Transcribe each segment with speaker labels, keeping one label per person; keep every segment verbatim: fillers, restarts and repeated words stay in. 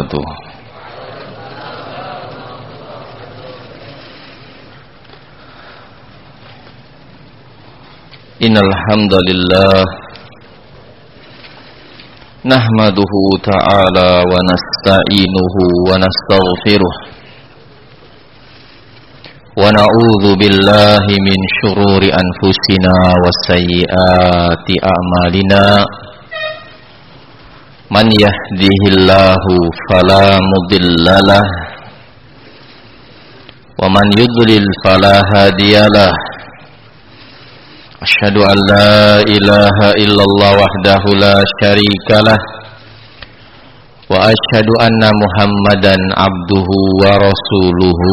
Speaker 1: wabarakatuh. Innal hamdalillah nahmaduhu ta'ala wa nasta'inuhu wa nastaghfiruh wa na'udzu billahi min syururi anfusina wa sayyiati a'malina. Man yahdihillahu fala mudhillalah wa man yudlil fala hadiyalah. Asyhadu an la ilaha illallah wahdahu la syarikalah wa asyhadu anna Muhammadan abduhu wa rasuluhu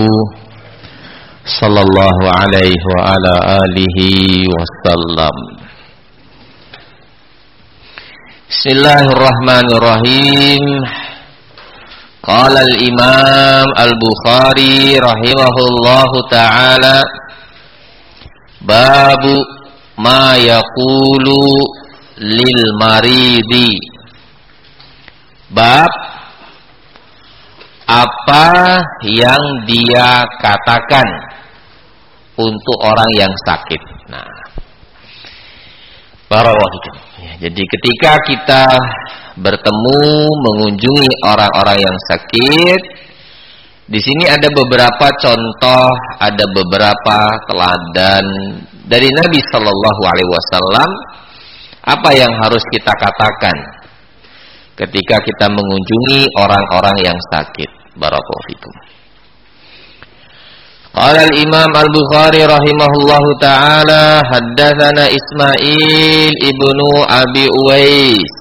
Speaker 1: sallallahu alaihi wa ala alihi wasallam. Bismillahirrahmanirrahim. Qala al-Imam Al-Bukhari rahimahullahu ta'ala, babu ma yaqulu lil maridi. Bab apa yang dia katakan untuk orang yang sakit. Nah, barakallahu. Ya, jadi ketika kita bertemu mengunjungi orang-orang yang sakit, di sini ada beberapa contoh, ada beberapa teladan dari Nabi Shallallahu Alaihi Wasallam. Apa yang harus kita katakan ketika kita mengunjungi orang-orang yang sakit? Barakallahu fikum. Qala al-Imam Al-Bukhari rahimahullahu ta'ala, haddatsana Ismail ibnu Abi Uwais.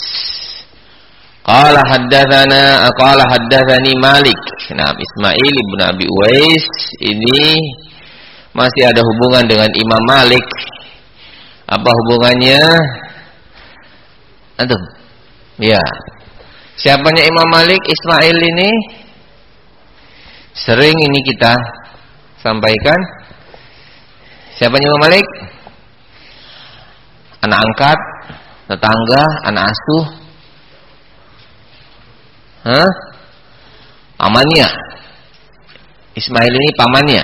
Speaker 1: Qala haddatsana qala haddatsani Malik. Nah, Ismail ibnu Abi Uwais ini masih ada hubungan dengan Imam Malik. Apa hubungannya? Antum? Ya. Siapanya Imam Malik? Ismail ini sering ini kita sampaikan. Siapanya Imam Malik? Anak angkat, tetangga, anak asuh. Hah? Pamannya. Ismail ini pamannya.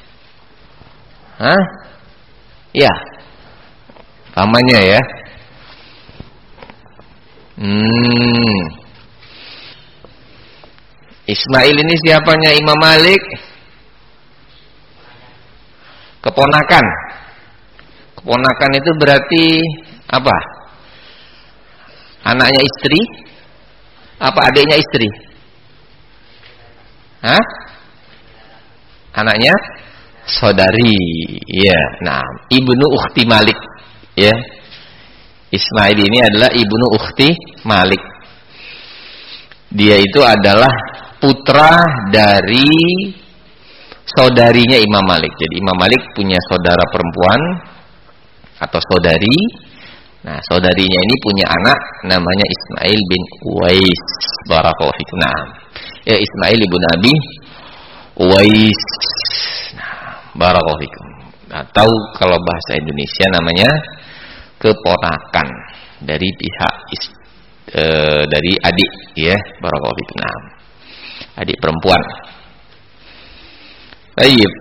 Speaker 1: Hah? Iya. Pamannya ya. Hmm. Ismail ini siapanya Imam Malik? Keponakan. Keponakan itu berarti apa? Anaknya istri? Apa adiknya istri? Hah? Anaknya saudari. Ya, nah, ibnu ukhti Malik. Ya. Ismail ini adalah ibnu ukhti Malik. Dia itu adalah putra dari saudarinya Imam Malik. Jadi Imam Malik punya saudara perempuan atau saudari. Nah, saudarinya ini punya anak namanya Ismail bin Uwais. Barakallahu fikum. Nah, ya Ismail ibn Abi Uwais. Nah, barakallahu fikum. Nah, tahu kalau bahasa Indonesia namanya keponakan dari pihak is, e, dari adik ya. Barakallahu fikum. Nah, adik perempuan. Baik.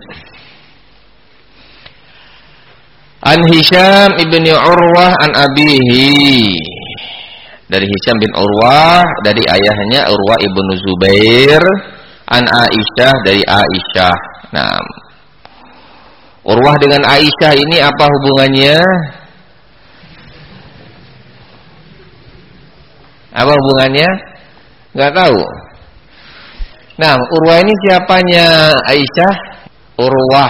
Speaker 1: An Hisham ibn Urwah an abihi. Dari Hisham bin Urwah, dari ayahnya Urwah ibn Zubair, an Aisyah, dari Aisyah. Nah, Urwah dengan Aisyah ini apa hubungannya? Apa hubungannya? Enggak tahu. Nah, Urwah ini siapanya Aisyah? Urwah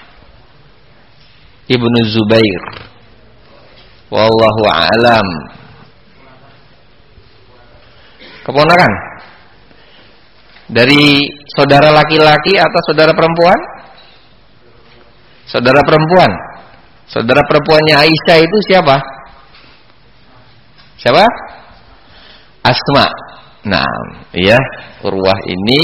Speaker 1: ibnu Zubair. Wallahu a'lam. Keponakan dari saudara laki-laki atau saudara perempuan? Saudara perempuan. Saudara perempuannya Aisyah itu siapa? Siapa? Asma. Nah, ya, Urwah ini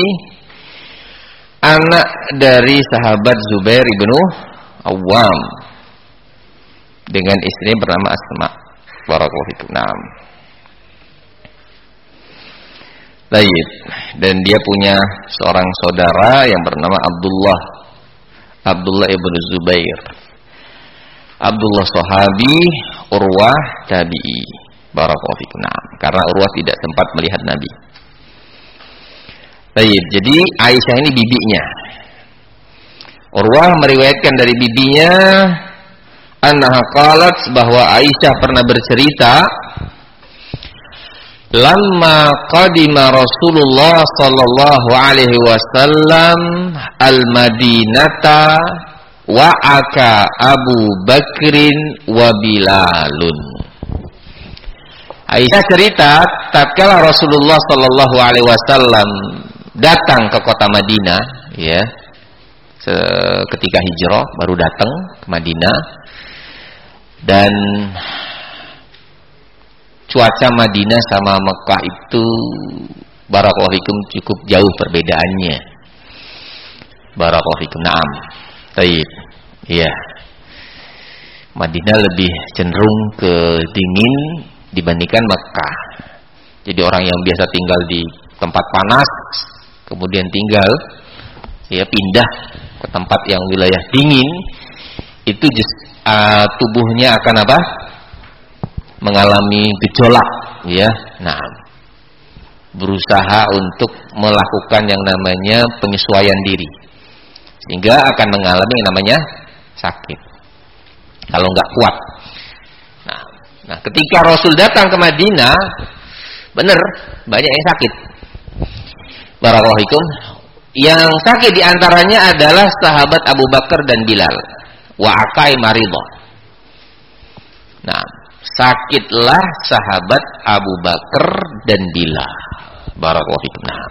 Speaker 1: anak dari sahabat Zubair ibnu Awwam dengan istri bernama Asma. Barakallahu fikum. Nah. Baik. Dan dia punya seorang saudara yang bernama Abdullah. Abdullah ibn Zubair. Abdullah sahabi, Urwah tabi'i. Barakallahu fikum. Nah, karena Urwah tidak sempat melihat Nabi. Baik, jadi Aisyah ini bibinya. Urwah meriwayatkan dari bibinya annaha qalat, bahwa Aisyah pernah bercerita, lamma qadima Rasulullah sallallahu alaihi wasallam al-Madinata wa'aka Abu Bakrin wa Bilalun. Aisyah cerita, tatkala Rasulullah sallallahu alaihi wasallam datang ke kota Madinah, ya, ketika hijrah baru datang ke Madinah, dan cuaca Madinah sama Mekah itu barakallahu fikum cukup jauh perbedaannya. Barakallahu fikum. Naam. Baik. Iya. Madinah lebih cenderung ke dingin dibandingkan Mekah. Jadi orang yang biasa tinggal di tempat panas kemudian tinggal ya pindah ke tempat yang wilayah dingin, itu just, uh, tubuhnya akan apa? Mengalami gejolak, ya. Nah, berusaha untuk melakukan yang namanya penyesuaian diri, sehingga akan mengalami yang namanya sakit kalau nggak kuat. Nah, nah, ketika Rasul datang ke Madinah, benar banyak yang sakit. Barakallahu fikum. Yang sakit diantaranya adalah sahabat Abu Bakar dan Bilal. Wa akai maridah. Nah, sakitlah sahabat Abu Bakar dan Bilal. Barakallahu fikum. Nah,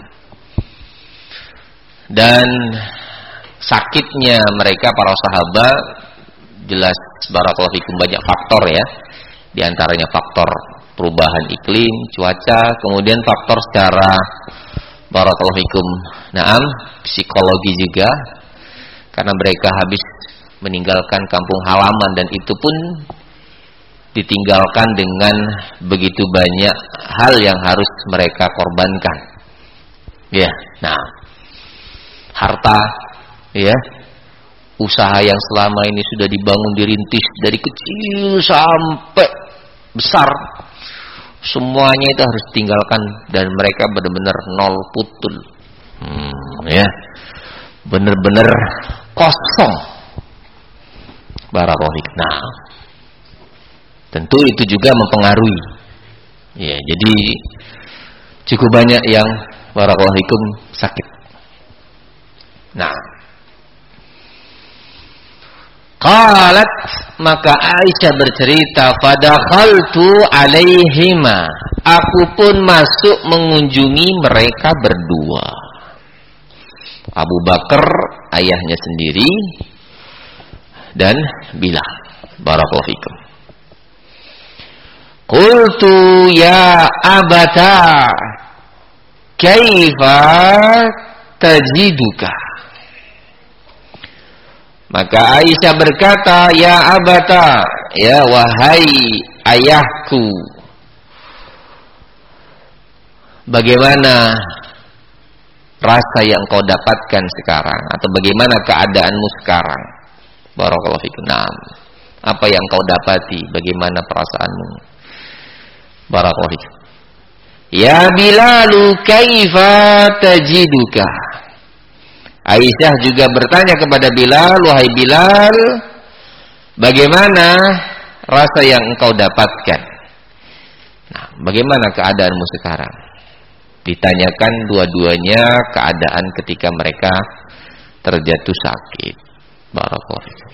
Speaker 1: dan sakitnya mereka para sahabat jelas barakallahu fikum banyak faktor, ya. Di antaranya faktor perubahan iklim, cuaca, kemudian faktor secara barakallahu fikum, naam, psikologi juga, karena mereka habis meninggalkan kampung halaman dan itu pun ditinggalkan dengan begitu banyak hal yang harus mereka korbankan. Ya, nah, harta, ya, usaha yang selama ini sudah dibangun dirintis dari kecil sampai besar, semuanya itu harus ditinggalkan dan mereka benar-benar nol putul, hmm, ya, benar-benar kosong. Barakallahu fiik. Nah, tentu itu juga mempengaruhi, ya. Jadi cukup banyak yang barakallahu fiikum sakit. Nah, qalat, maka Aisyah bercerita, fadakhaltu alaihima, aku pun masuk mengunjungi mereka berdua. Abu Bakar ayahnya sendiri dan Bilal. Barakallahu fikum. Qultu ya abata kaifa tajiduka. Maka Aisyah berkata, ya abata, ya wahai ayahku, bagaimana rasa yang kau dapatkan sekarang, atau bagaimana keadaanmu sekarang? Barakallahu fikum. Naam. Apa yang kau dapati, bagaimana perasaanmu? Barakallahu fikum. Ya Bilalu kaifa tajiduka. Aisyah juga bertanya kepada Bilal, wahai Bilal, bagaimana rasa yang engkau dapatkan? Nah, bagaimana keadaanmu sekarang? Ditanyakan dua-duanya keadaan ketika mereka terjatuh sakit. Barakallahu fikum.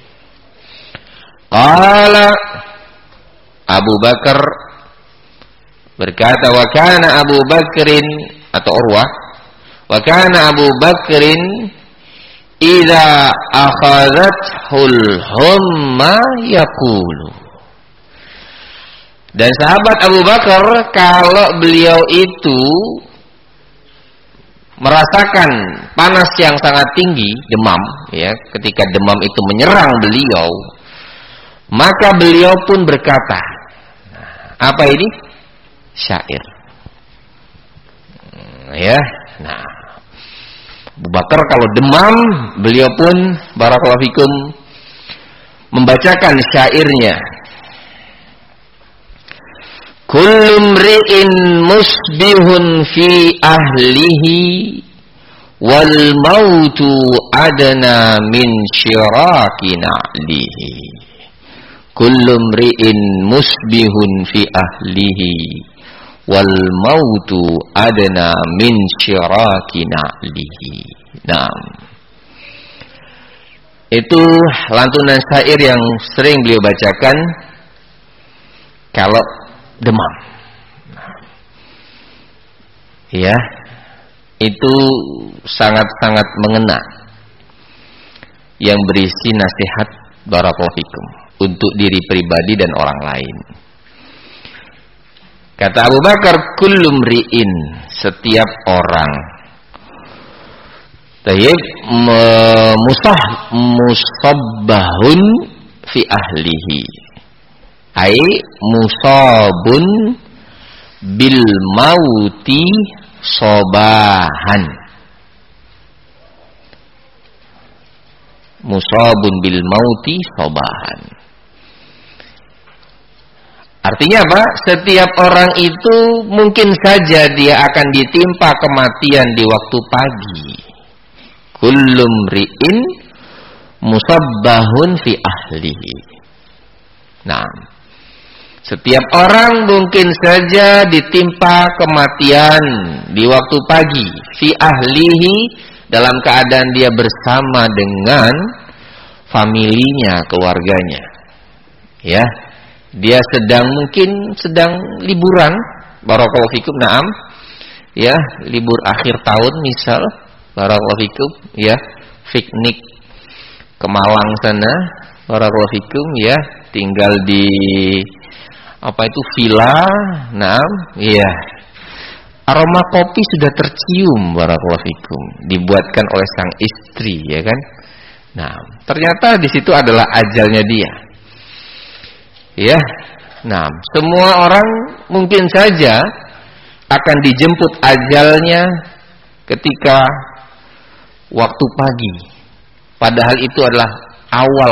Speaker 1: Qala Abu Bakar berkata, wa kana Abu Bakrin, atau Urwah, wa kana Abu Bakrin idza akhadhathul humma yaqulu. Dan sahabat Abu Bakar, kalau beliau itu merasakan panas yang sangat tinggi, demam, ya, ketika demam itu menyerang beliau, maka beliau pun berkata, apa ini? Syair. ya. Nah, Abu Bakar kalau demam, beliau pun barakallahu fikum membacakan syairnya. Kullu mri'in musbihun fi ahlihi wal mautu adna min syiraki na'lihi. Kullu mri'in musbihun fi ahlihi wal mautu adna min syiraki na'lihi. Nah, itu lantunan syair yang sering beliau bacakan kalau demam. Ya, itu sangat-sangat mengena, yang berisi nasihat barakallahu fikum untuk diri pribadi dan orang lain. Kata Abu Bakar, kullu mri'in, setiap orang, tayyib, musah musabbahun fi ahlihi, ai musabun bil mauti sobahan. Musabun bil mauti sobahan. Artinya apa? Setiap orang itu mungkin saja dia akan ditimpa kematian di waktu pagi. Kullum ri'in musabbahun fi ahlihi. Nah, setiap orang mungkin saja ditimpa kematian di waktu pagi, fi ahlihi, dalam keadaan dia bersama dengan familinya, keluarganya. Ya, dia sedang mungkin sedang liburan, barakallahu fikum, na'am. Ya, libur akhir tahun misal, barakallahu fikum, ya, piknik ke Malang sana, barakallahu fikum, ya, tinggal di apa itu villa, nah, iya. Aroma kopi sudah tercium, barakallahu fikum, dibuatkan oleh sang istri, ya kan? Nah, ternyata di situ adalah ajalnya dia. Ya. Nah, semua orang mungkin saja akan dijemput ajalnya ketika waktu pagi. Padahal itu adalah awal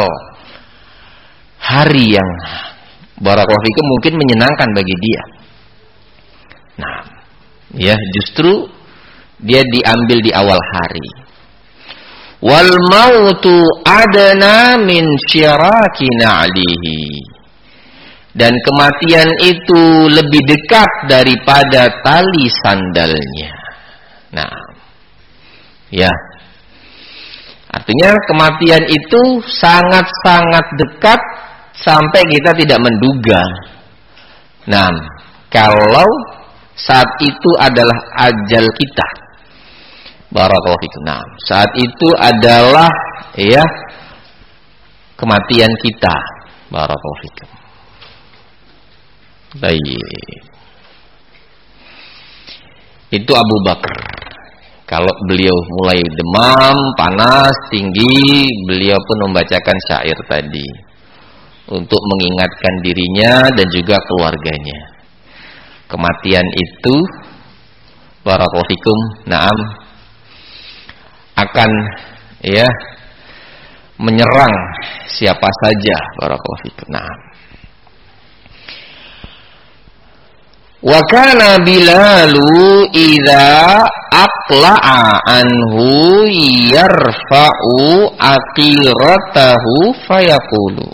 Speaker 1: hari yang barakallahu fikum mungkin menyenangkan bagi dia. Nah, ya, justru dia diambil di awal hari. Wal mautu adna min syiraki na'lihi. Dan kematian itu lebih dekat daripada tali sandalnya. Nah, ya. Artinya kematian itu sangat-sangat dekat sampai kita tidak menduga. Nah, kalau saat itu adalah ajal kita, barakallahu fikum. Nah, saat itu adalah ya kematian kita, barakallahu fikum. Baik. Itu Abu Bakar. Kalau beliau mulai demam, panas, tinggi, beliau pun membacakan syair tadi untuk mengingatkan dirinya dan juga keluarganya. Kematian itu, barakallahu fikum, na'am, akan ya menyerang siapa saja, barakallahu fikum. Na'am. Wa kana Bilalu idza aqla'a anhu yarfa'u aqiratahu fayaqulu.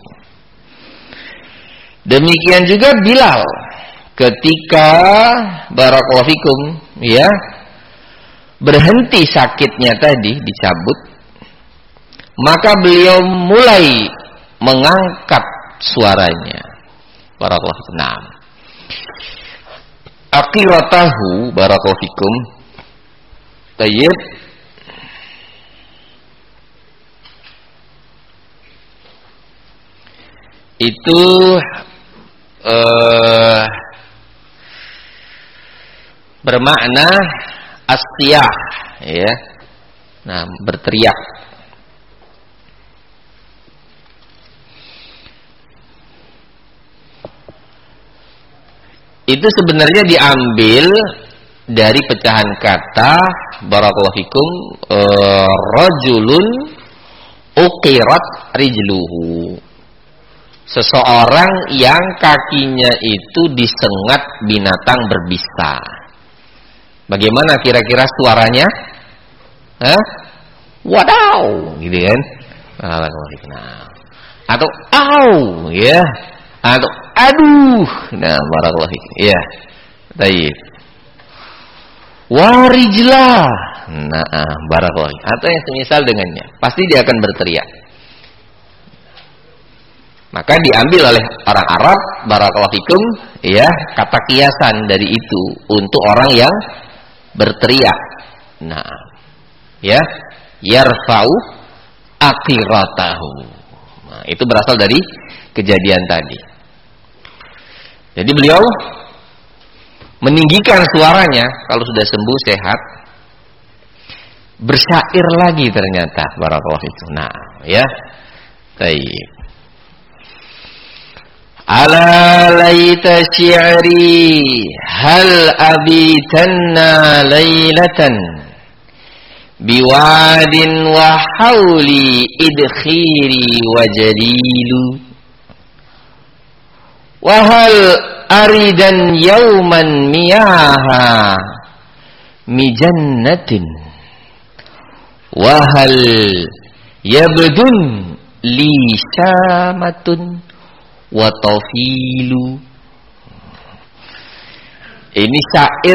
Speaker 1: Demikian juga Bilal ketika barakallahu fikum ya berhenti sakitnya tadi, dicabut, maka beliau mulai mengangkat suaranya, barakallahu fikum. Nah, aqiratahu, barakallahu fikum, tayyib, itu uh, bermakna asyah, ya. Nah, berteriak. Itu sebenarnya diambil dari pecahan kata barakallahu fikum uh, rajulun uqirat rijluhu. Seseorang yang kakinya itu disengat binatang berbisa. Bagaimana kira-kira suaranya? Hah? Wadaw, gitu kan? Nah, atau au, ya, atau aduh. Nah, barakallahu fikum. Ya, baik. Warijlah. Nah, barakallahu. Atau yang semisal dengannya, pasti dia akan berteriak. Maka diambil oleh orang Arab barakallahu fikum, ya, kata kiasan dari itu untuk orang yang berteriak. Nah, ya, yarfa'u aqiratahu. Nah, itu berasal dari kejadian tadi. Jadi beliau meninggikan suaranya kalau sudah sembuh sehat, bersyair lagi ternyata barakallahu fikum. Nah, ya. Baik. Ala laita syi'ri hal abitanna laylatan biwadin wa hawli idkhiri wa jalilu wa hal aridan yawman miyaha mijannatin wa hal yabdun li syamatun wa tafilu. Ini syair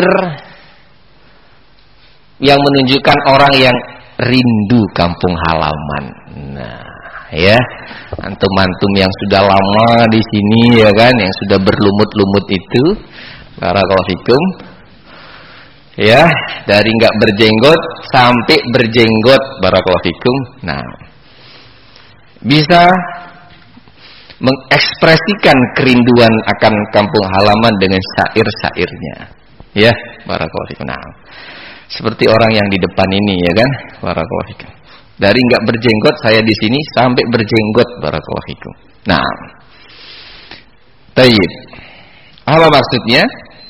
Speaker 1: yang menunjukkan orang yang rindu kampung halaman. Nah, ya, antum-antum yang sudah lama di sini, ya kan, yang sudah berlumut-lumut itu, barakallahu fikum, ya, dari nggak berjenggot sampai berjenggot, barakallahu fikum. Nah, bisa mengekspresikan kerinduan akan kampung halaman dengan syair-syairnya, ya, barakallahu fikum. Nah, seperti orang yang di depan ini, ya kan, barakallahu fikum. Dari nggak berjenggot saya di sini sampai berjenggot, barakallahu fikum. Nah, tayyib. Apa maksudnya?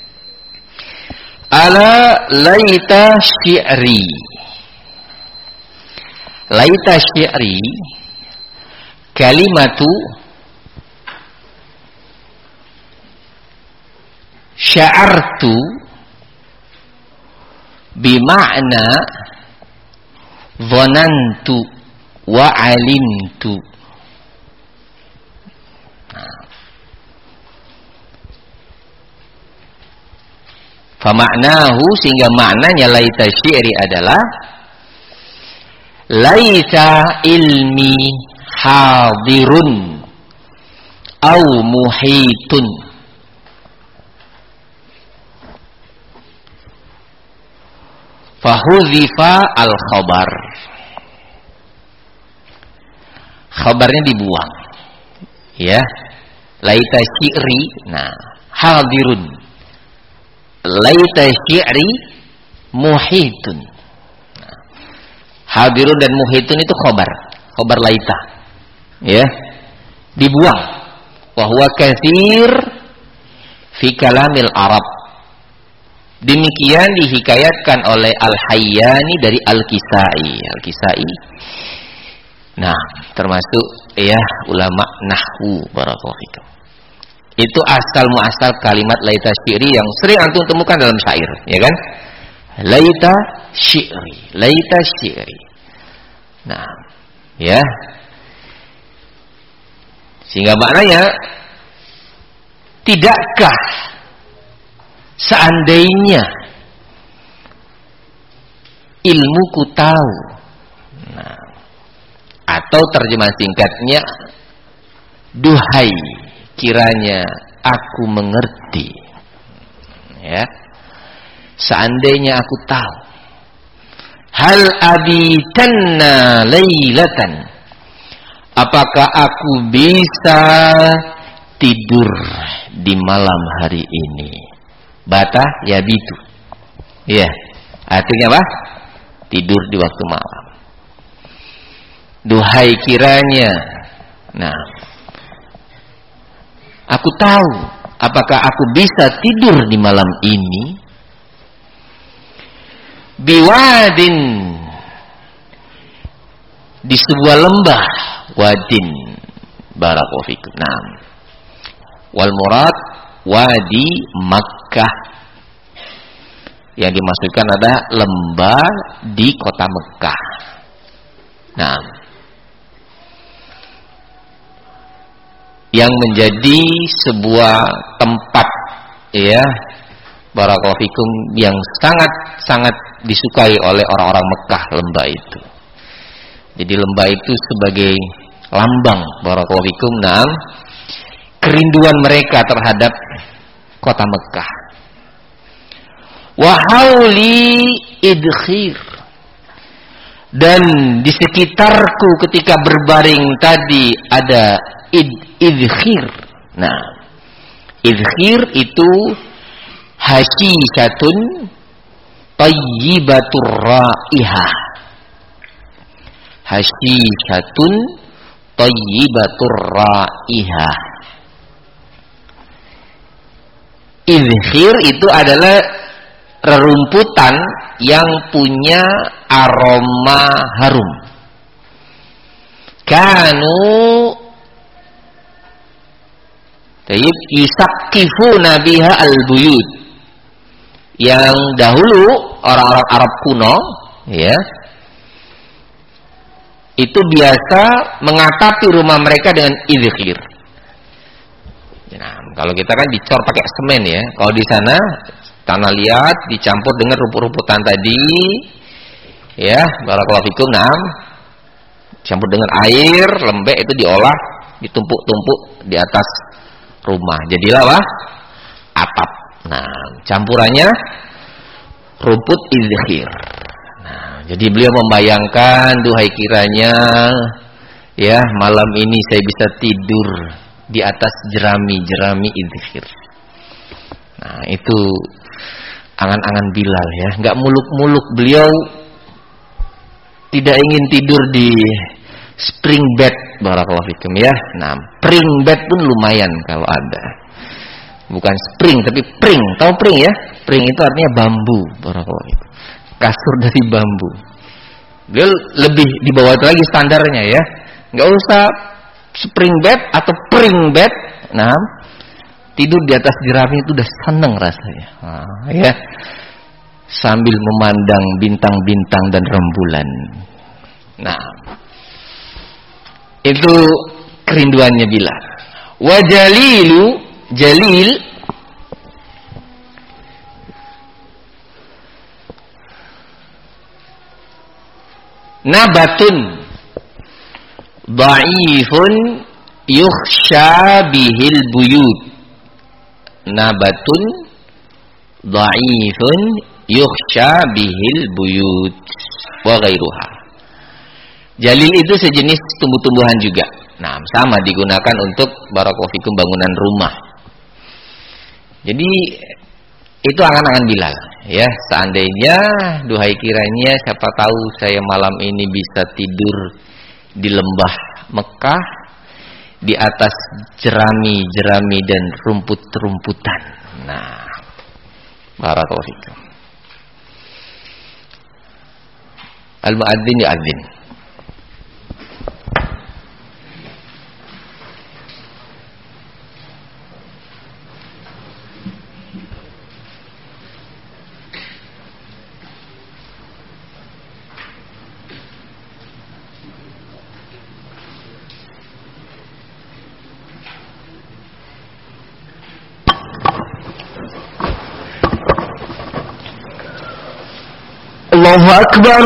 Speaker 1: Ala laita syi'ri. Laita syi'ri kalimatu sya'artu bima'na dhanantu wa alimtu. Fama'nahu, sehingga maknanya laita syi'ri adalah laita ilmi hadirun au muhitun. Fahudzifa al-khabar. Khabarnya dibuang. Ya. Laita syi'ri, nah, hadirun. Laita syi'ri muhitun. Nah, hadirun dan muhitun itu khabar. Khabar laita. Ya. Dibuang. Wa huwa katsir fi kalamil Arab. Demikian dihikayatkan oleh Al-Hayyani dari Al-Kisai. Al-Kisai, nah, termasuk, ya, ulama nahwu, barakallahu fikum. Itu asal muasal kalimat laita syi'ri yang sering antum temukan dalam syair, ya kan? Laita syi'ri, laita syi'ri. Nah, ya. Sehingga maknanya, tidakkah seandainya ilmuku tahu. Nah, atau terjemahan singkatnya, duhai kiranya aku mengerti, ya, seandainya aku tahu, hal abitanna lailatan, apakah aku bisa tidur di malam hari ini. Bata ya bitu, ya, artinya apa? Tidur di waktu malam. Duhai kiranya, nah, aku tahu apakah aku bisa tidur di malam ini. biwadin, di sebuah lembah, wadin, barakallahu fikum. Nah, wal murad wadi Makkah, yang dimaksudkan adalah lembah di kota Mekah. Nah, yang menjadi sebuah tempat, ya, barakallahu fikum, yang sangat-sangat disukai oleh orang-orang Mekah, lembah itu. Jadi lembah itu sebagai lambang, barakallahu fikum, nah, kerinduan mereka terhadap kota Mekah. Wa hauli idkhir, dan di sekitarku ketika berbaring tadi ada id, idkhir. Nah, idkhir itu hasyisyatun tayyibatur raihah, hasyisyatun tayyibatur raihah. Idkhir itu adalah rerumputan yang punya aroma harum. Kanu tayyib yusaqqifuna biha al-buyut, yang dahulu orang-orang Arab kuno, ya, itu biasa mengatapi rumah mereka dengan idkhir. Nah, kalau kita kan dicor pakai semen, ya. Kalau di sana tanah liat dicampur dengan rumput-rumputan tadi, ya, barakallahu fikum, nah, campur dengan air, lembek itu diolah, ditumpuk-tumpuk di atas rumah. Jadilah apa? Atap. Nah, campurannya rumput idkhir. Nah, jadi beliau membayangkan, duhai kiranya, ya, malam ini saya bisa tidur di atas jerami-jerami idkhir. Nah, itu angan-angan Bilal, ya. Enggak muluk-muluk, beliau tidak ingin tidur di spring bed, barakallahu fikum, ya. Nah, spring bed pun lumayan kalau ada. Bukan spring tapi pring. Tahu pring, ya? Pring itu artinya bambu, barakallahu fikum. Kasur dari bambu. Beliau lebih di bawah itu lagi standarnya, ya. Enggak usah spring bed atau pring bed. Nah, tidur di atas jerami itu udah seneng rasanya. Nah, ya. Sambil memandang bintang-bintang dan rembulan. Nah, itu kerinduannya Bilal. Wa jalilu, jalil nabatun dha'ifun yukhsha bihil buyut. Nabatun dha'ifun yukhsha bihil buyut wa ghairuha. Jalil itu sejenis tumbuh-tumbuhan juga. Nah, sama digunakan untuk barakallahu fikum bangunan rumah. Jadi itu angan-angan Bilal, ya. Seandainya, duhai kiranya, siapa tahu saya malam ini bisa tidur di lembah Mekah, di atas jerami-jerami dan rumput-rumputan. Nah, barakallahu fikum. Al-muadzin ya'adzin.
Speaker 2: Allahu Akbar,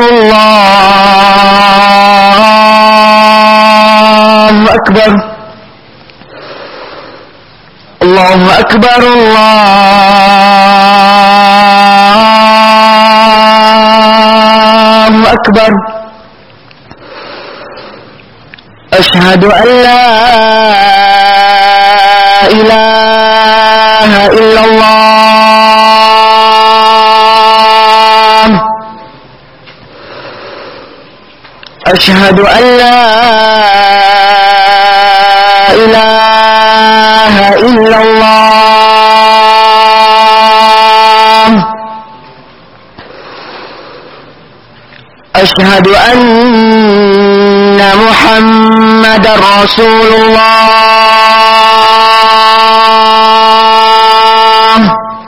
Speaker 2: Allahu Akbar, Allahu Akbar, Allahu Akbar. Asyhadu an la ilaha illallah. Asyhadu an la ilaha illallah. Asyhadu anna Muhammadar Rasulullah.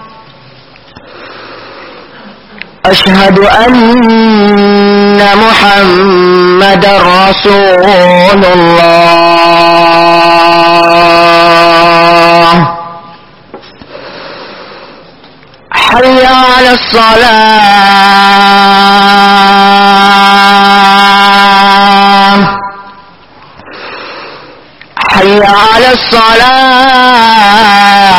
Speaker 2: Asyhadu anna Muhammadar Rasulullah. Hayya 'alas shalah. Hayya 'alas shalah.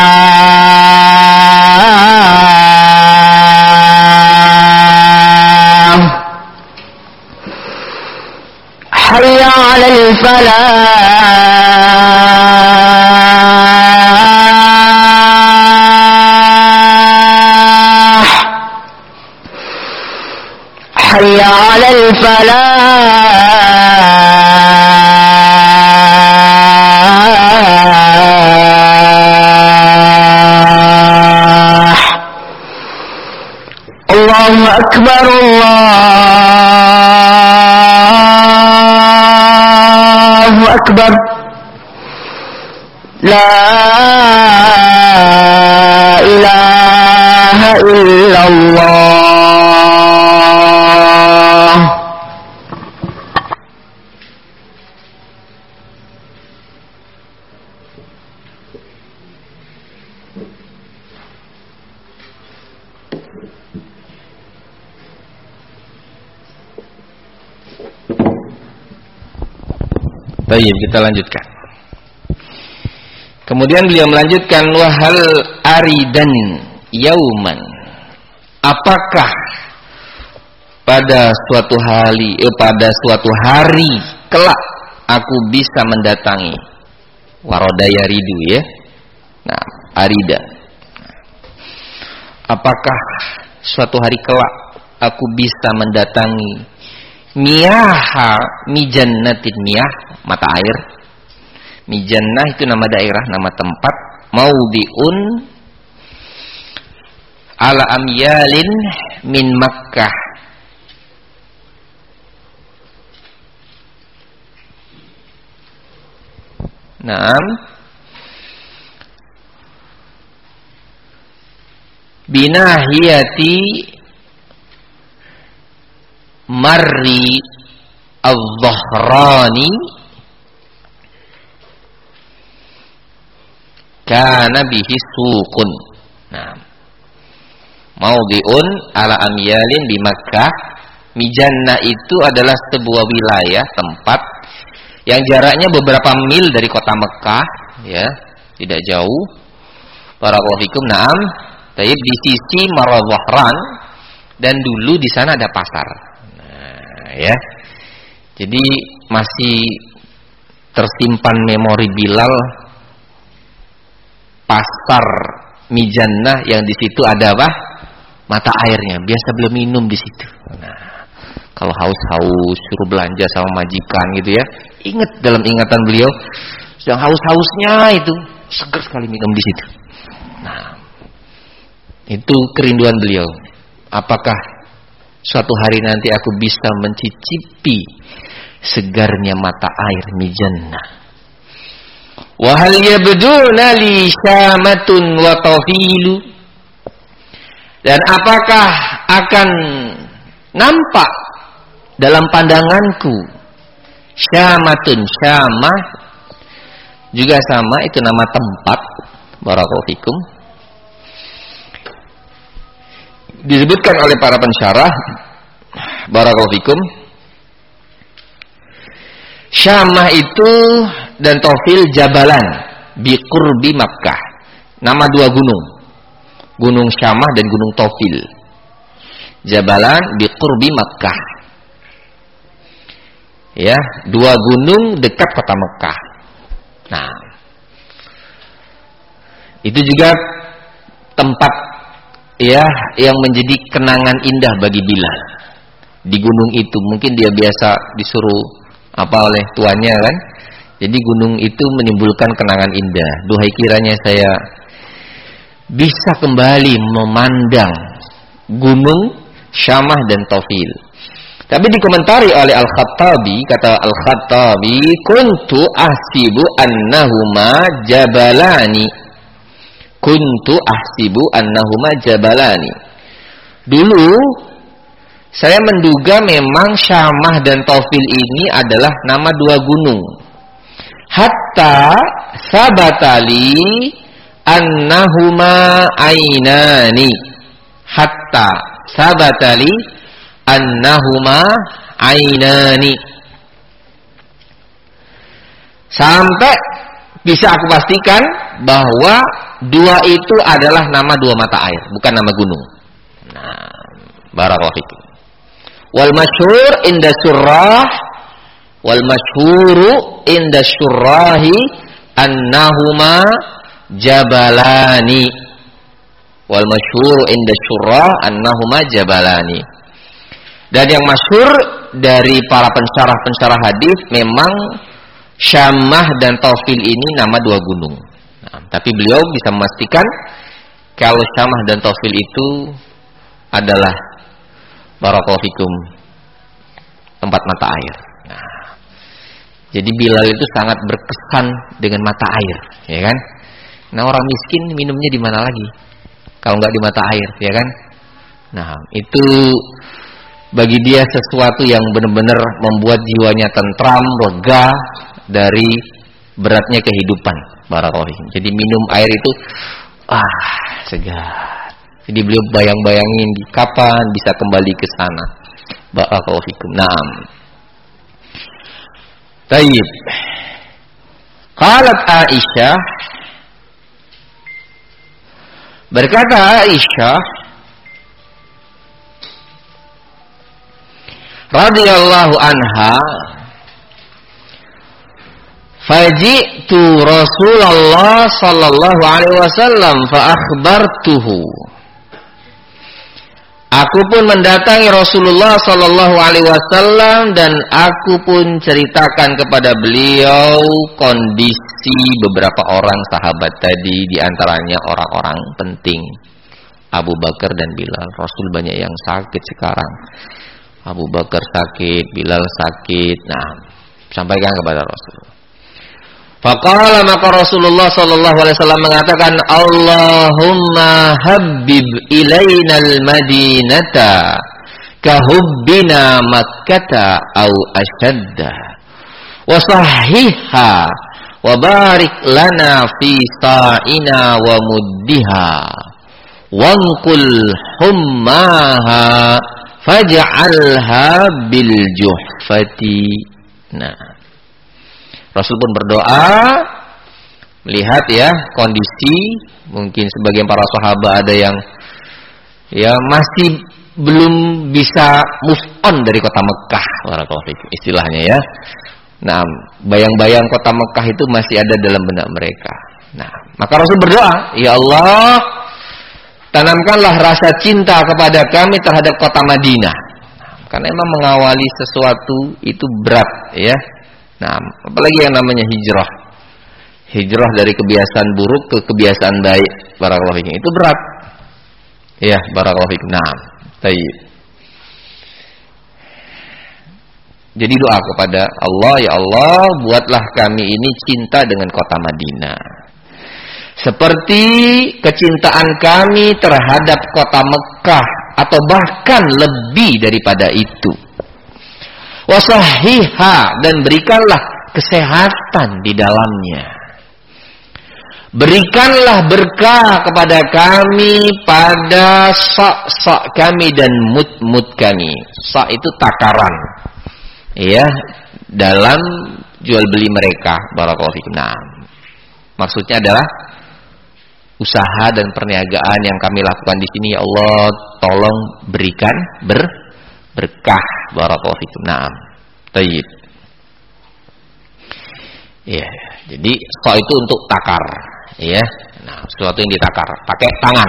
Speaker 2: Hayya 'alal falah. Hayya 'alal falah. Allahu akbar, Allahu akbar. La ilaha illallah.
Speaker 1: Baik, kita lanjutkan. Kemudian beliau melanjutkan, wahal aridan yauman. Apakah pada suatu hari, eh, pada suatu hari kelak aku bisa mendatangi. Waroda yaridu ya. Nah, arida. Apakah suatu hari kelak aku bisa mendatangi miyaha mijannatin, miyah mata air. Mijannah itu nama daerah, nama tempat. Maudi'un ala amyalin min Makkah. Naam. Binahiyati marri al-dhahrani kana bihi suqun. Nah, maudi'un ala amyalin di Makkah. Mijannah itu adalah sebuah wilayah tempat yang jaraknya beberapa mil dari kota Mekah, ya, tidak jauh. Barakallahu fikum. Naam. Taib di sisi Marra Dhahran, dan dulu di sana ada pasar. Nah, ya. Jadi masih tersimpan memori Bilal pasar Mijannah yang di situ ada apa? Mata airnya. Biasa beliau minum di situ. Nah, kalau haus-haus suruh belanja sama majikan gitu ya. Ingat dalam ingatan beliau, sedang haus-hausnya itu seger sekali minum di situ. Nah, itu kerinduan beliau. Apakah suatu hari nanti aku bisa mencicipi segarnya mata air Mijannah? Wa hal yabduna li syamatun wa tafilu. Dan apakah akan nampak dalam pandanganku syamatun, syamah juga sama, itu nama tempat. Barakallahu fikum. Disebutkan oleh para pensyarah, barakallahu fikum, Syamah itu dan Tofil jabalan biqurbi Makkah. Nama dua gunung, Gunung Syamah dan Gunung Tofil. Jabalan biqurbi Makkah. Ya, dua gunung dekat kota Mekah. Nah, itu juga tempat ya yang menjadi kenangan indah bagi Bilal. Di gunung itu mungkin dia biasa disuruh apa oleh tuannya kan. Jadi gunung itu menimbulkan kenangan indah. Duhai kiranya saya bisa kembali memandang gunung Syamah dan Tofil. Tapi dikomentari oleh Al-Khattabi, kata Al-Khattabi, kuntu ahsibu annahuma jabalani. Kuntu ahsibu annahuma jabalani. Dulu saya menduga memang Syamah dan Taufil ini adalah nama dua gunung. Hatta sabatali annahuma ainani. Hatta sabatali annahuma ainani. Sampai bisa aku pastikan bahwa dua itu adalah nama dua mata air, bukan nama gunung. Nah, barakallahu fikum. Wal masyhur inda surrah wal masyhuru inda syurrahi annahuma jabalani. Wal masyhuru inda syurrah annahuma jabalani. Dan yang masyhur dari para pensyarah-pensyarah hadis memang Syamah dan Taufil ini nama dua gunung. Nah, tapi beliau bisa memastikan kalau Syamah dan Taufil itu adalah barakallahu fikum tempat mata air. Nah, jadi Bilal itu sangat berkesan dengan mata air, ya kan? Nah, orang miskin minumnya di mana lagi kalau nggak di mata air, ya kan? Nah, itu bagi dia sesuatu yang benar-benar membuat jiwanya tentram, lega dari beratnya kehidupan. Barakallahu fikum. Jadi minum air itu ah, segar. Jadi beliau bayang-bayangin di kapan bisa kembali ke sana. Barakallahu fikum. Naam. Tayyib. Qalat Aisyah, berkata Aisyah radhiyallahu anha, faji'tu Rasulullah sallallahu alaihi wasallam fa akhbartuhu. Aku pun mendatangi Rasulullah sallallahu alaihi wasallam dan aku pun ceritakan kepada beliau kondisi beberapa orang sahabat tadi, di antaranya orang-orang penting, Abu Bakar dan Bilal. Rasul banyak yang sakit sekarang. Abu Bakar sakit, Bilal sakit. Nah, sampaikan kepada Rasul. Faqala, maka Rasulullah sallallahu alaihi wasallam mengatakan, Allahumma habbib ilainal madinata kahubbina makkata au ashadda wa sahihha wa barik lana fi sa'ina wa muddiha wanqul hummaha faj'alha bil juhfati. Nah, Rasul pun berdoa melihat ya kondisi, mungkin sebagian para sahabat ada yang ya masih belum bisa move on dari kota Mekah, barakallahu fikum istilahnya ya. Nah, bayang-bayang kota Mekah itu masih ada dalam benak mereka. Nah, maka Rasul berdoa, ya Allah, tanamkanlah rasa cinta kepada kami terhadap kota Madinah. Nah, karena memang mengawali sesuatu itu berat ya. Nah, apalagi yang namanya hijrah. Hijrah dari kebiasaan buruk ke kebiasaan baik, barakallahu fikum, itu berat. Ya, barakallahu fikum. Nah, baik. Jadi doa kepada Allah, ya Allah, buatlah kami ini cinta dengan kota Madinah seperti kecintaan kami terhadap kota Mekah, atau bahkan lebih daripada itu. Wasahiha, dan berikanlah kesehatan di dalamnya. Berikanlah berkah kepada kami pada sa' kami dan mut-mut kami. Sa' itu takaran, ya, dalam jual beli mereka. Barakallahu fikum. Nah, maksudnya adalah usaha dan perniagaan yang kami lakukan di sini. Ya Allah, tolong berikan ber berkah. Barakallahu fikum. Naam. Tayyib. Ya, jadi sa' itu untuk takar, ya. Nah, sesuatu yang ditakar pakai tangan.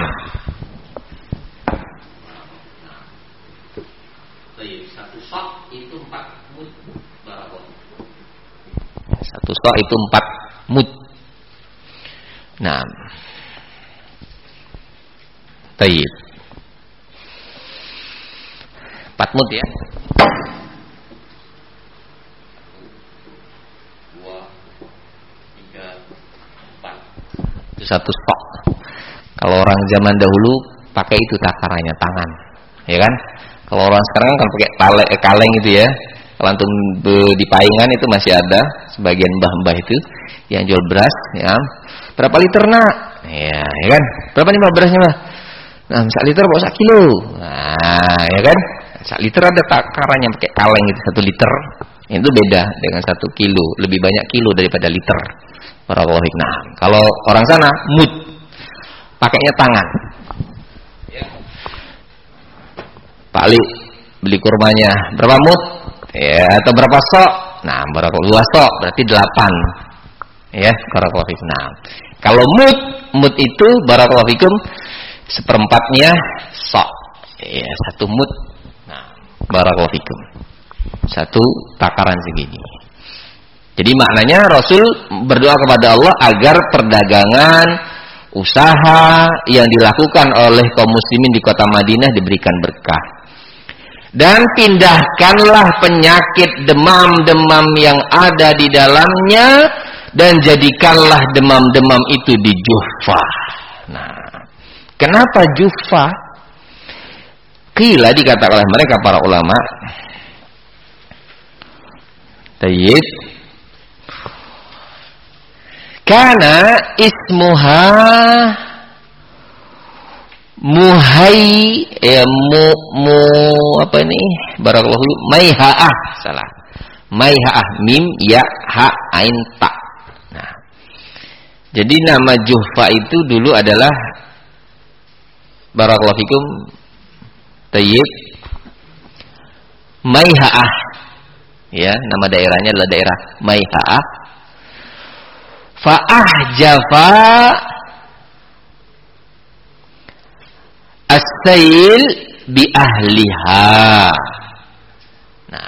Speaker 1: Tayyib. Satu sa' itu empat mud. Barakallahu. Satu sa' itu empat mud. Nah. Tayyib. Empat mud ya. satu sok. Kalau orang zaman dahulu pakai itu takarannya tangan, ya kan? Kalau orang sekarang kan pakai kaleng, eh, kaleng itu ya. Kalau antum di Paingan itu masih ada sebagian mbah-mbah itu yang jual beras, ya. Berapa liter nak? Ya, ya kan? Berapa nih mbak berasnya mbak? Nah, sak liter bawa sak kilo. Nah, ya kan? Sak liter ada takarannya pakai kaleng itu satu liter. Itu beda dengan satu kilo, lebih banyak kilo daripada liter. Barakallahu fiik. Nah, kalau orang sana mud, pakainya tangan. Ya. Pak Ali beli kurmanya berapa mud? Ya, atau berapa sok? Nah, barakallahu dua sok berarti delapan. Ya, barakallahu fiik. Nah, kalau mud, mud itu barakallahu fikum seperempatnya sok. Ya, satu mud. Nah, barakallahu fikum. Satu takaran segini. Jadi maknanya Rasul berdoa kepada Allah agar perdagangan, usaha yang dilakukan oleh kaum muslimin di kota Madinah diberikan berkah. Dan pindahkanlah penyakit demam-demam yang ada di dalamnya dan jadikanlah demam-demam itu di Juhfa. Nah, kenapa Juhfa? Qila dikatakan oleh mereka para ulama. Tayyib. Karena ismuha muhai ya mu, mu apa ini barakallahu maihaah salah maihaah mim ya ha ain ta. Nah, jadi nama Juhfa itu dulu adalah barakallahu fikum tayyib maihaah ya, nama daerahnya adalah daerah maihaah. Fa'ahjafa as-sail bi ahliha. Nah,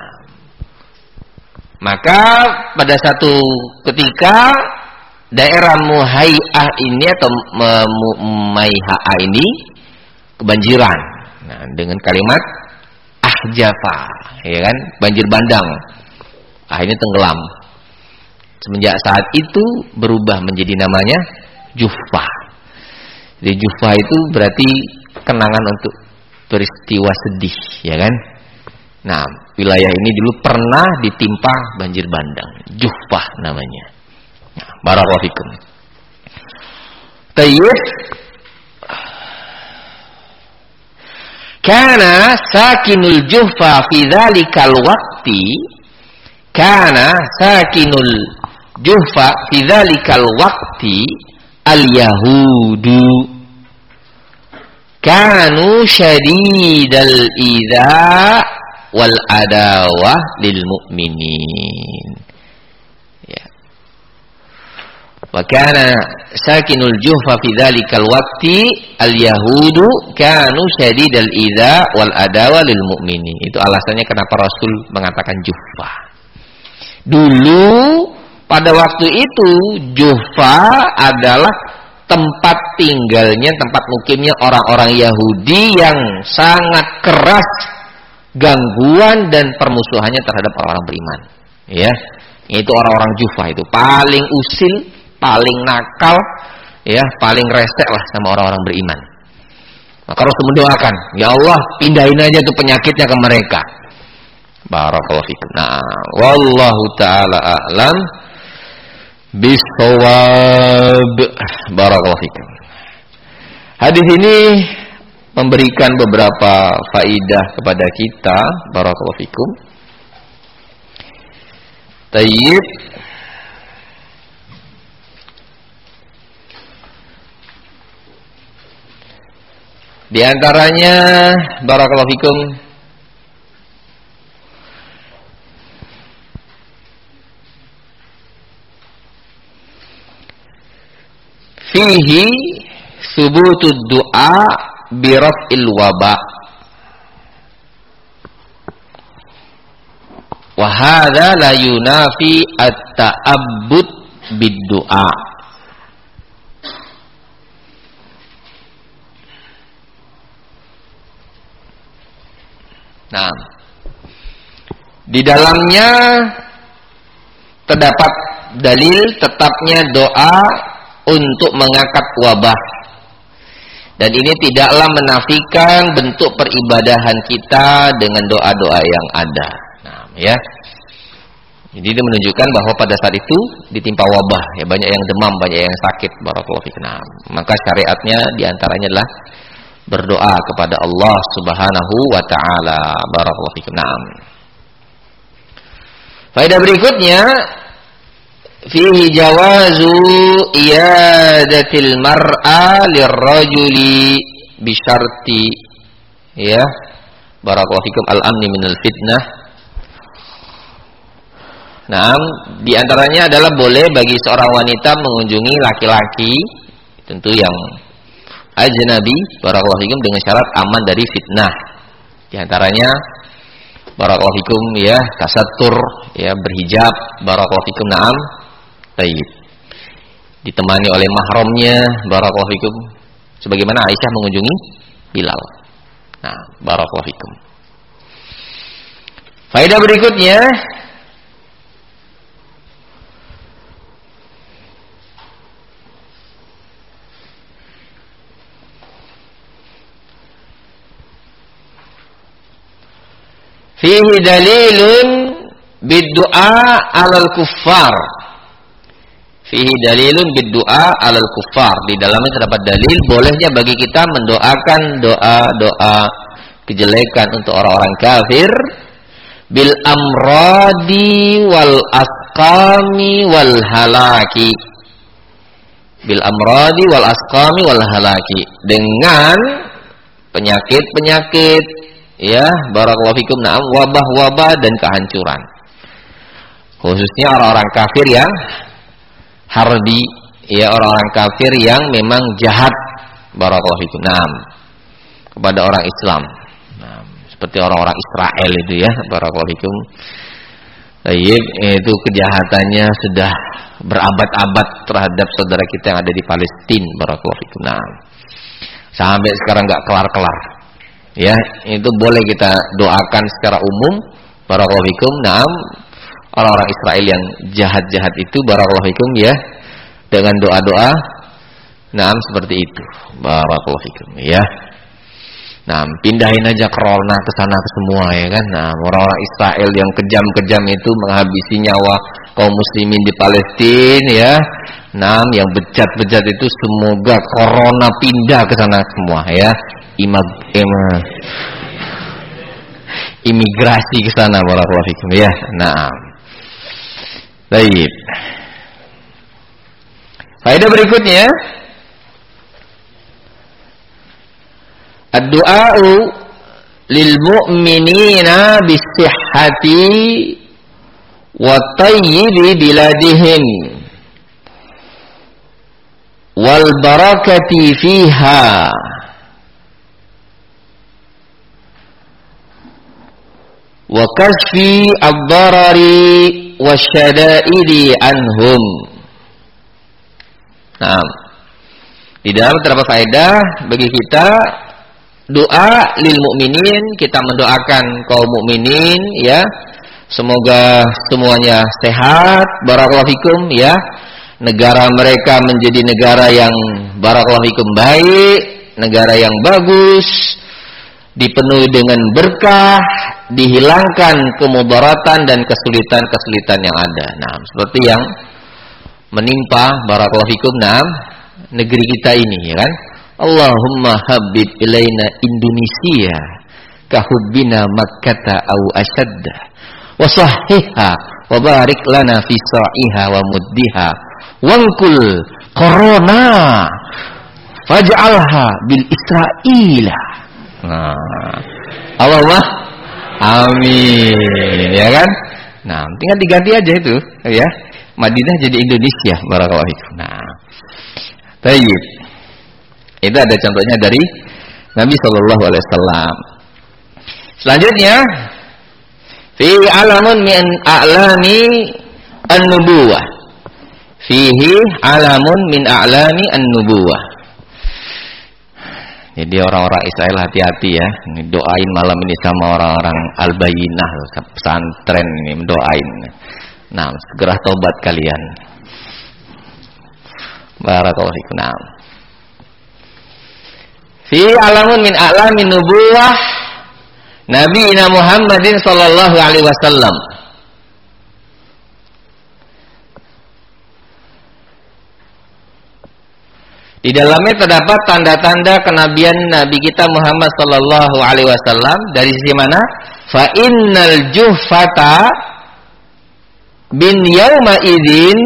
Speaker 1: maka pada satu ketika daerah Muhai'ah ini atau Maiha'a ini kebanjiran. Nah, dengan kalimat ahjafa, ya kan? Banjir bandang. Akhirnya tenggelam. Semenjak saat itu berubah menjadi namanya Juhfa. Jadi Juhfa itu berarti kenangan untuk peristiwa sedih, ya kan? Nah, wilayah ini dulu pernah ditimpa banjir bandang. Juhfa namanya. Nah, barakallahu fikum. Tayyib. Kana sakinul Juhfa fi dzalikal waqti kana sakinul Juhfa fi dzalikal waqti al-yahudu kanu syadidal idza wal adawah lil mu'minin. Ya. Wa kana sakinul Juhfa fi dzalikal waqti al-yahudu kanu syadidal idza wal adawah lil mu'minin. Itu alasannya kenapa Rasul mengatakan Juhfa. Dulu pada waktu itu Juhfa adalah tempat tinggalnya, tempat mukimnya orang-orang Yahudi yang sangat keras gangguan dan permusuhannya terhadap orang-orang beriman. Ya, itu orang-orang Juhfa itu paling usil, paling nakal, ya, paling resek lah sama orang-orang beriman. Maka Rasul mendoakan, ya Allah, pindahin aja tuh penyakitnya ke mereka. Barakallahu fikum. Nah, wallahu taala a'lam bisawab. Barakallahu fikum. Hadis ini memberikan beberapa faidah kepada kita. Barakallahu fikum. Tayyib. Di antaranya barakallahu fikum fihi subutud du'a bi raf'il waba wa hadza la yunafi at-ta'abbud bid-du'a. Nah, di dalamnya terdapat dalil tetapnya doa untuk mengangkat wabah. Dan ini tidaklah menafikan bentuk peribadahan kita dengan doa-doa yang ada. Nah, ya. Jadi itu menunjukkan bahwa pada saat itu ditimpa wabah, ya banyak yang demam, banyak yang sakit, barakallahu fikum. Nah, maka syariatnya diantaranya adalah berdoa kepada Allah Subhanahu wa taala, barakallahu fikum. Nah. Faedah berikutnya, fihi jawazu iyadatil mar'a lirrajuli bisyarti, ya, barakallahu fikum, al-amni minal fitnah. Nah, di antaranya adalah boleh bagi seorang wanita mengunjungi laki-laki, tentu yang ajnabi, barakallahu fikum, dengan syarat aman dari fitnah. Di antaranya barakallahu fikum, ya, tasattur, ya, berhijab, barakallahu fikum. Naam, baik. Ditemani oleh mahramnya, barakallahu fikum, sebagaimana Aisyah mengunjungi Bilal. Nah, barakallahu fikum. Faedah berikutnya, fihi dalilun biddu'a alal kuffar. Fihi dalilun biddu'a alal kuffar. Di dalamnya terdapat dalil bolehnya bagi kita mendoakan doa-doa kejelekan untuk orang-orang kafir, bil amradi wal asqami wal halaki. Bil amradi wal asqami wal halaki, dengan penyakit-penyakit, ya, barakallahu fikum, na'am, wabah-wabah dan kehancuran. Khususnya orang-orang kafir yang harbi, ya, orang-orang kafir yang memang jahat, barakallahu fikum, na'am, kepada orang Islam. Nah, seperti orang-orang Israel itu, ya, barakallahu fikum. Baik, itu kejahatannya sudah berabad-abad terhadap saudara kita yang ada di Palestina, barakallahu fikum. Nah, sampai sekarang enggak kelar-kelar. Ya, itu boleh kita doakan secara umum, barakallahu fikum. Naam, orang-orang Israel yang jahat-jahat itu, barakallahu fikum, ya, dengan doa-doa, naam, seperti itu, barakallahu fikum, ya. Nah, pindahin aja corona ke sana ke semua, ya kan. Nah, orang-orang Israel yang kejam-kejam itu menghabisi nyawa kaum muslimin di Palestina, ya. Nah, yang bejat-bejat itu semoga corona pindah ke sana semua, ya. Imag, imag, imigrasi ke sana, barakallahu fikum, ya. Nah, baik. Faedah berikutnya, ad-du'a'u lil mu'minina bis-sihhati wa tayyibi biladihim wal barakati fiha wa kasfi ad-darari wasyada'idi anhum. Nah, di dalam terdapat faedah bagi kita doa lil mukminin, kita mendoakan kaum mukminin, ya, semoga semuanya sehat, barakallahu fikum, ya, negara mereka menjadi negara yang barakallahu fikum baik, negara yang bagus, dipenuhi dengan berkah, dihilangkan kemudaratan dan kesulitan-kesulitan yang ada. Nah, seperti yang menimpa barakallahu fikum, nah, negeri kita ini, ya kan. Allahumma habib ilaina Indonesia kahubbina Makkata au ashadda wa sahhiha wa barik lana fi sa'iha wa muddiha wankul corona faj'alha bil Israila. Nah, Allahumma amin, ya kan. Nah, tinggal diganti aja itu, ya, Madinah jadi Indonesia, barakallahu fikum. Nah, baik. Itu ada contohnya dari Nabi Shallallahu Alaihi Wasallam. Selanjutnya, fi alamun min a'lami an-nubuwah. Fihi alamun min a'lami an-nubuwah. Jadi orang-orang Israel hati-hati, ya. Doain malam ini sama orang-orang Al-Bayyinah, pesantren ini, mendoain. Nah, segera tobat kalian. Barakallahu fikum. Naam. Fi alamun min a'lamin nubuwah Nabi Muhammadin sallallahu alaihi wasallam. Di dalamnya terdapat tanda-tanda kenabian Nabi kita Muhammad sallallahu alaihi wasallam. Dari sisi mana? Fa innal juhfata bin yauma idzin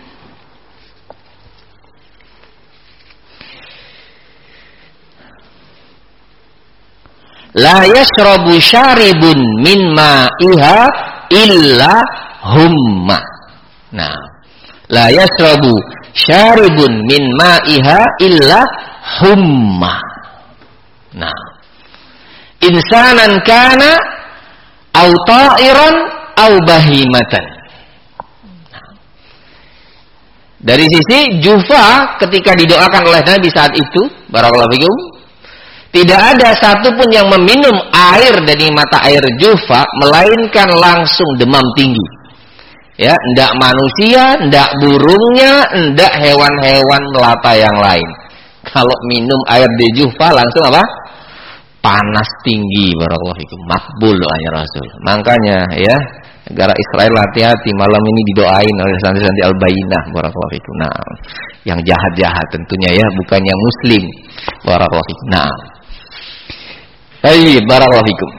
Speaker 1: la yashrabu syaribun min ma'iha illa humma. Nah, la yashrabu syaribun min ma'iha illa humma. Nah, insanan kana au ta'iran au bahimatan. Nah, dari sisi jufa ketika didoakan oleh Nabi saat itu, barakallahu fikum, tidak ada satupun yang meminum air dari mata air jufa melainkan langsung demam tinggi. Ya, ndak manusia, ndak burungnya, ndak hewan-hewan melata yang lain. Kalau minum air di jufa langsung apa? Panas tinggi, barakallahu fikum. Makbul doanya Rasul. Makanya ya, negara Israel hati-hati, malam ini didoain oleh santri-santri Al-Bayyinah, barakallahu fikum. Nah, yang jahat-jahat tentunya ya, bukan yang muslim. Barakallahu fikum. Nah, baik, barakallahu fikum.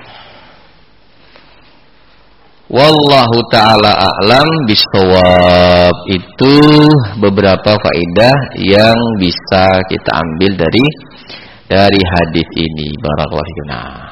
Speaker 1: Wallahu ta'ala a'lam bishawab. Itu beberapa faedah yang bisa kita ambil dari dari hadis ini, barakallahu fikum. Nah,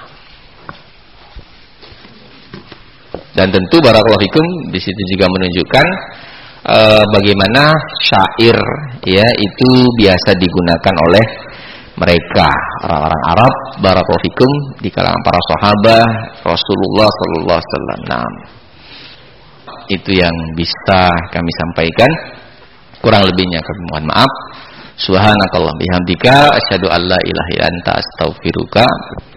Speaker 1: dan tentu barakallahu fikum di situ juga menunjukkan uh, bagaimana syair ya itu biasa digunakan oleh mereka orang-orang Arab, barakallahu fikum, di kalangan para sahabat Rasulullah sallallahu alaihi wasallam. Nah, itu yang bisa kami sampaikan. Kurang lebihnya kami mohon maaf. Subhanakallah bihamdika asyhadu an la ilaha illa anta astaghfiruka